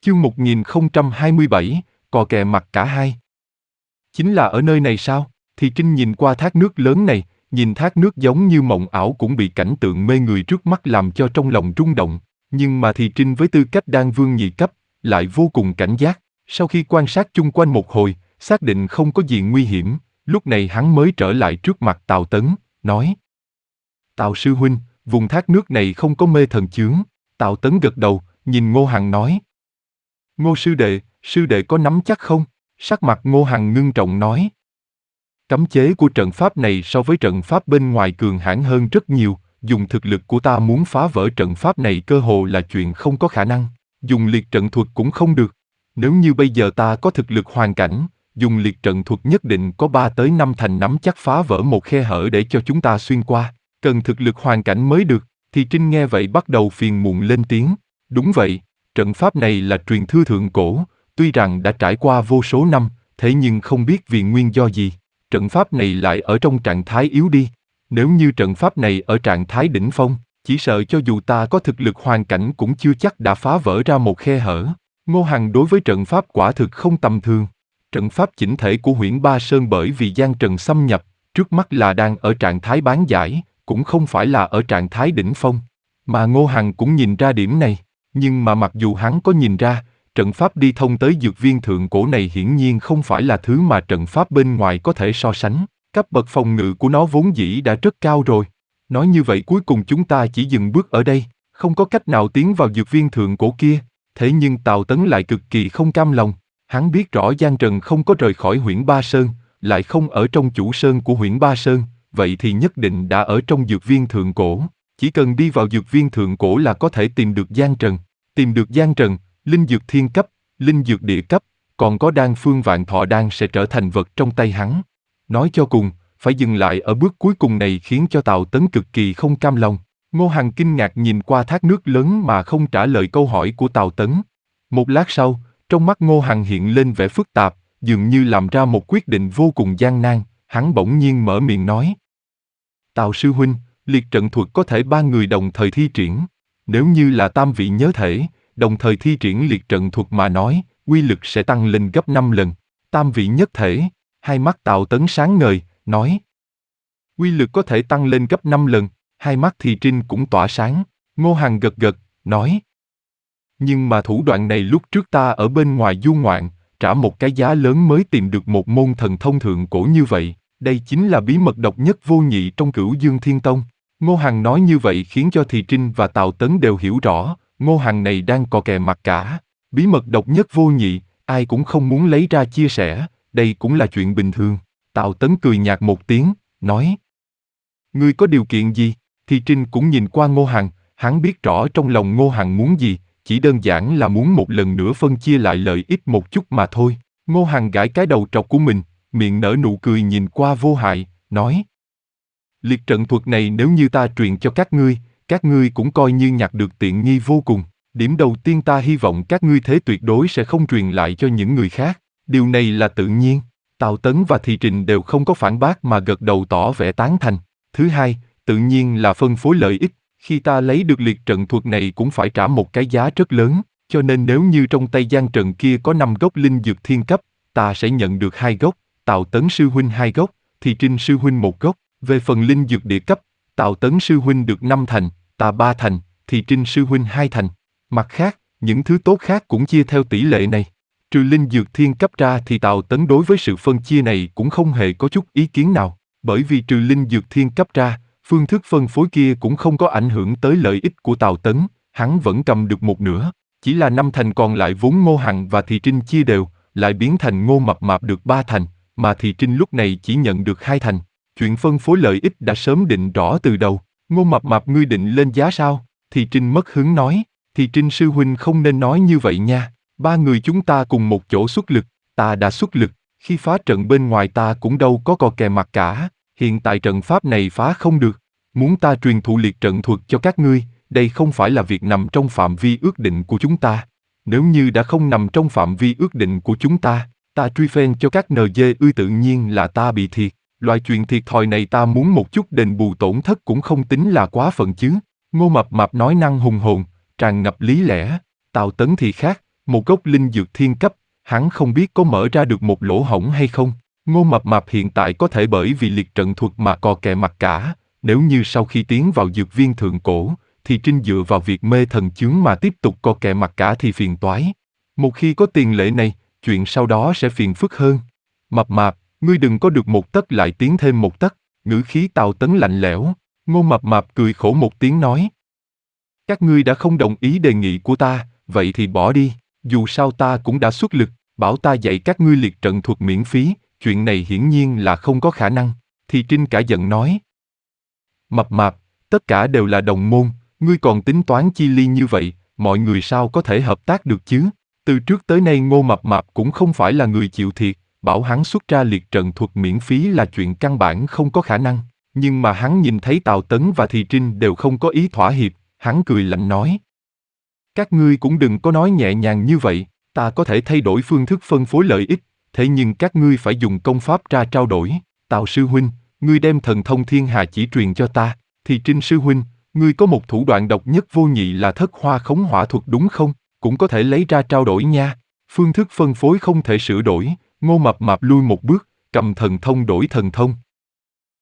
Chương 1027, cò kè mặt cả hai. Chính là ở nơi này sao? Thì Trinh nhìn qua thác nước lớn này, nhìn thác nước giống như mộng ảo cũng bị cảnh tượng mê người trước mắt làm cho trong lòng rung động. Nhưng mà thì Trinh với tư cách đan vương nhị cấp, lại vô cùng cảnh giác. Sau khi quan sát chung quanh một hồi, xác định không có gì nguy hiểm, lúc này hắn mới trở lại trước mặt Tào Tấn, nói: Tào sư huynh, vùng thác nước này không có mê thần chướng. Tào Tấn gật đầu, nhìn Ngô Hằng nói: Ngô sư đệ có nắm chắc không? Sắc mặt Ngô Hằng ngưng trọng nói: Cấm chế của trận pháp này so với trận pháp bên ngoài cường hãn hơn rất nhiều, dùng thực lực của ta muốn phá vỡ trận pháp này cơ hồ là chuyện không có khả năng, dùng liệt trận thuật cũng không được. Nếu như bây giờ ta có thực lực hoàn cảnh, dùng liệt trận thuật nhất định có 3 tới 5 thành nắm chắc phá vỡ một khe hở để cho chúng ta xuyên qua, cần thực lực hoàn cảnh mới được. Thì Trinh nghe vậy bắt đầu phiền muộn lên tiếng: Đúng vậy, trận pháp này là truyền thừa thượng cổ, tuy rằng đã trải qua vô số năm, thế nhưng không biết vì nguyên do gì, trận pháp này lại ở trong trạng thái yếu đi. Nếu như trận pháp này ở trạng thái đỉnh phong, chỉ sợ cho dù ta có thực lực hoàn cảnh cũng chưa chắc đã phá vỡ ra một khe hở. Ngô Hằng đối với trận pháp quả thực không tầm thường. Trận pháp chỉnh thể của Huyễn Ba Sơn bởi vì gian trần xâm nhập, trước mắt là đang ở trạng thái bán giải, cũng không phải là ở trạng thái đỉnh phong. Mà Ngô Hằng cũng nhìn ra điểm này, nhưng mà mặc dù hắn có nhìn ra, trận pháp đi thông tới dược viên thượng cổ này hiển nhiên không phải là thứ mà trận pháp bên ngoài có thể so sánh. Cấp bậc phòng ngự của nó vốn dĩ đã rất cao rồi. Nói như vậy cuối cùng chúng ta chỉ dừng bước ở đây, không có cách nào tiến vào dược viên thượng cổ kia. Thế nhưng Tào Tấn lại cực kỳ không cam lòng. Hắn biết rõ Giang Trần không có rời khỏi Huyễn Ba Sơn, lại không ở trong chủ sơn của Huyễn Ba Sơn, vậy thì nhất định đã ở trong dược viên thượng cổ. Chỉ cần đi vào dược viên thượng cổ là có thể tìm được Giang Trần. Tìm được Giang Trần, linh dược thiên cấp, linh dược địa cấp, còn có đan phương vạn thọ đan sẽ trở thành vật trong tay hắn. Nói cho cùng, phải dừng lại ở bước cuối cùng này khiến cho Tào Tấn cực kỳ không cam lòng. Ngô Hằng kinh ngạc nhìn qua thác nước lớn mà không trả lời câu hỏi của Tào Tấn. Một lát sau, trong mắt Ngô Hằng hiện lên vẻ phức tạp, dường như làm ra một quyết định vô cùng gian nan, hắn bỗng nhiên mở miệng nói: Tào sư huynh, liệt trận thuật có thể 3 người đồng thời thi triển. Nếu như là tam vị nhớ thể, đồng thời thi triển liệt trận thuật mà nói, uy lực sẽ tăng lên gấp 5 lần. Tam vị nhất thể, hai mắt Tào Tấn sáng ngời, nói: Uy lực có thể tăng lên gấp 5 lần, hai mắt Thì Trinh cũng tỏa sáng. Ngô Hằng gật gật, nói: Nhưng mà thủ đoạn này lúc trước ta ở bên ngoài du ngoạn, trả một cái giá lớn mới tìm được một môn thần thông thượng cổ như vậy, đây chính là bí mật độc nhất vô nhị trong Cửu Dương Thiên Tông. Ngô Hằng nói như vậy khiến cho Thì Trinh và Tào Tấn đều hiểu rõ, Ngô Hằng này đang cò kè mặt cả. Bí mật độc nhất vô nhị, ai cũng không muốn lấy ra chia sẻ, đây cũng là chuyện bình thường. Tào Tấn cười nhạt một tiếng, nói: Ngươi có điều kiện gì? Thì Trinh cũng nhìn qua Ngô Hằng, hắn biết rõ trong lòng Ngô Hằng muốn gì, chỉ đơn giản là muốn một lần nữa phân chia lại lợi ích một chút mà thôi. Ngô Hằng gãi cái đầu trọc của mình, miệng nở nụ cười nhìn qua vô hại, nói: Liệt trận thuật này nếu như ta truyền cho các ngươi cũng coi như nhặt được tiện nghi vô cùng. Điểm đầu tiên ta hy vọng các ngươi thế tuyệt đối sẽ không truyền lại cho những người khác. Điều này là tự nhiên. Tào Tấn và Thì Trinh đều không có phản bác mà gật đầu tỏ vẻ tán thành. Thứ hai, tự nhiên là phân phối lợi ích. Khi ta lấy được liệt trận thuật này cũng phải trả một cái giá rất lớn, cho nên nếu như trong tay Giang Trần kia có 5 gốc linh dược thiên cấp, ta sẽ nhận được 2 gốc, Tào Tấn sư huynh 2 gốc, Thì Trinh sư huynh 1 gốc. Về phần linh dược địa cấp, Tào Tấn sư huynh được 5 thành, ta 3 thành, Thì Trinh sư huynh 2 thành. Mặt khác, những thứ tốt khác cũng chia theo tỷ lệ này. Trừ linh dược thiên cấp ra thì Tào Tấn đối với sự phân chia này cũng không hề có chút ý kiến nào, bởi vì trừ linh dược thiên cấp ra, phương thức phân phối kia cũng không có ảnh hưởng tới lợi ích của Tào Tấn, hắn vẫn cầm được 1/2, chỉ là 5 thành còn lại vốn Ngô Hằng và Thì Trinh chia đều, lại biến thành Ngô Mập Mạp được 3 thành, mà Thì Trinh lúc này chỉ nhận được 2 thành. Chuyện phân phối lợi ích đã sớm định rõ từ đầu. Ngô Mập Mạp ngươi định lên giá sao? Thì Trinh mất hứng nói. Thì Trinh sư huynh không nên nói như vậy nha. 3 người chúng ta cùng một chỗ xuất lực, ta đã xuất lực. Khi phá trận bên ngoài ta cũng đâu có cò kè mặt cả. Hiện tại trận pháp này phá không được. Muốn ta truyền thụ liệt trận thuật cho các ngươi, đây không phải là việc nằm trong phạm vi ước định của chúng ta. Nếu như đã không nằm trong phạm vi ước định của chúng ta, ta truy phen cho các NG tự nhiên là ta bị thiệt. Loại chuyện thiệt thòi này ta muốn một chút đền bù tổn thất cũng không tính là quá phận chứ. Ngô Mập Mạp nói năng hùng hồn, tràn ngập lý lẽ. Tào Tấn thì khác, Một gốc linh dược thiên cấp, hắn không biết có mở ra được một lỗ hổng hay không. Ngô Mập Mạp hiện tại có thể bởi vì liệt trận thuật mà cò kè mặt cả, nếu như sau khi tiến vào dược viên thượng cổ, thì Trinh dựa vào việc mê thần chướng mà tiếp tục cò kè mặt cả thì phiền toái. Một khi có tiền lệ này, chuyện sau đó sẽ phiền phức hơn. Mập Mạp, ngươi đừng có được một tấc lại tiến thêm một tấc, ngữ khí Tào Tấn lạnh lẽo. Ngô Mập Mạp cười khổ một tiếng nói. Các ngươi đã không đồng ý đề nghị của ta, vậy thì bỏ đi, dù sao ta cũng đã xuất lực, bảo ta dạy các ngươi liệt trận thuật miễn phí, chuyện này hiển nhiên là không có khả năng. Thì Trinh cả giận nói. Mập Mạp, tất cả đều là đồng môn, ngươi còn tính toán chi ly như vậy, mọi người sao có thể hợp tác được chứ? Từ trước tới nay Ngô Mập Mạp cũng không phải là người chịu thiệt, bảo hắn xuất ra liệt trận thuật miễn phí là chuyện căn bản không có khả năng. Nhưng mà hắn nhìn thấy Tào Tấn và Thì Trinh đều không có ý thỏa hiệp, hắn cười lạnh nói. Các ngươi cũng đừng có nói nhẹ nhàng như vậy, ta có thể thay đổi phương thức phân phối lợi ích, thế nhưng các ngươi phải dùng công pháp ra trao đổi. Tào sư huynh, ngươi đem thần thông thiên hà chỉ truyền cho ta, Thì Trinh sư huynh, ngươi có một thủ đoạn độc nhất vô nhị là thất hoa khống hỏa thuật đúng không? Cũng có thể lấy ra trao đổi nha. Phương thức phân phối không thể sửa đổi, Ngô Mập Mạp lui một bước, cầm thần thông đổi thần thông,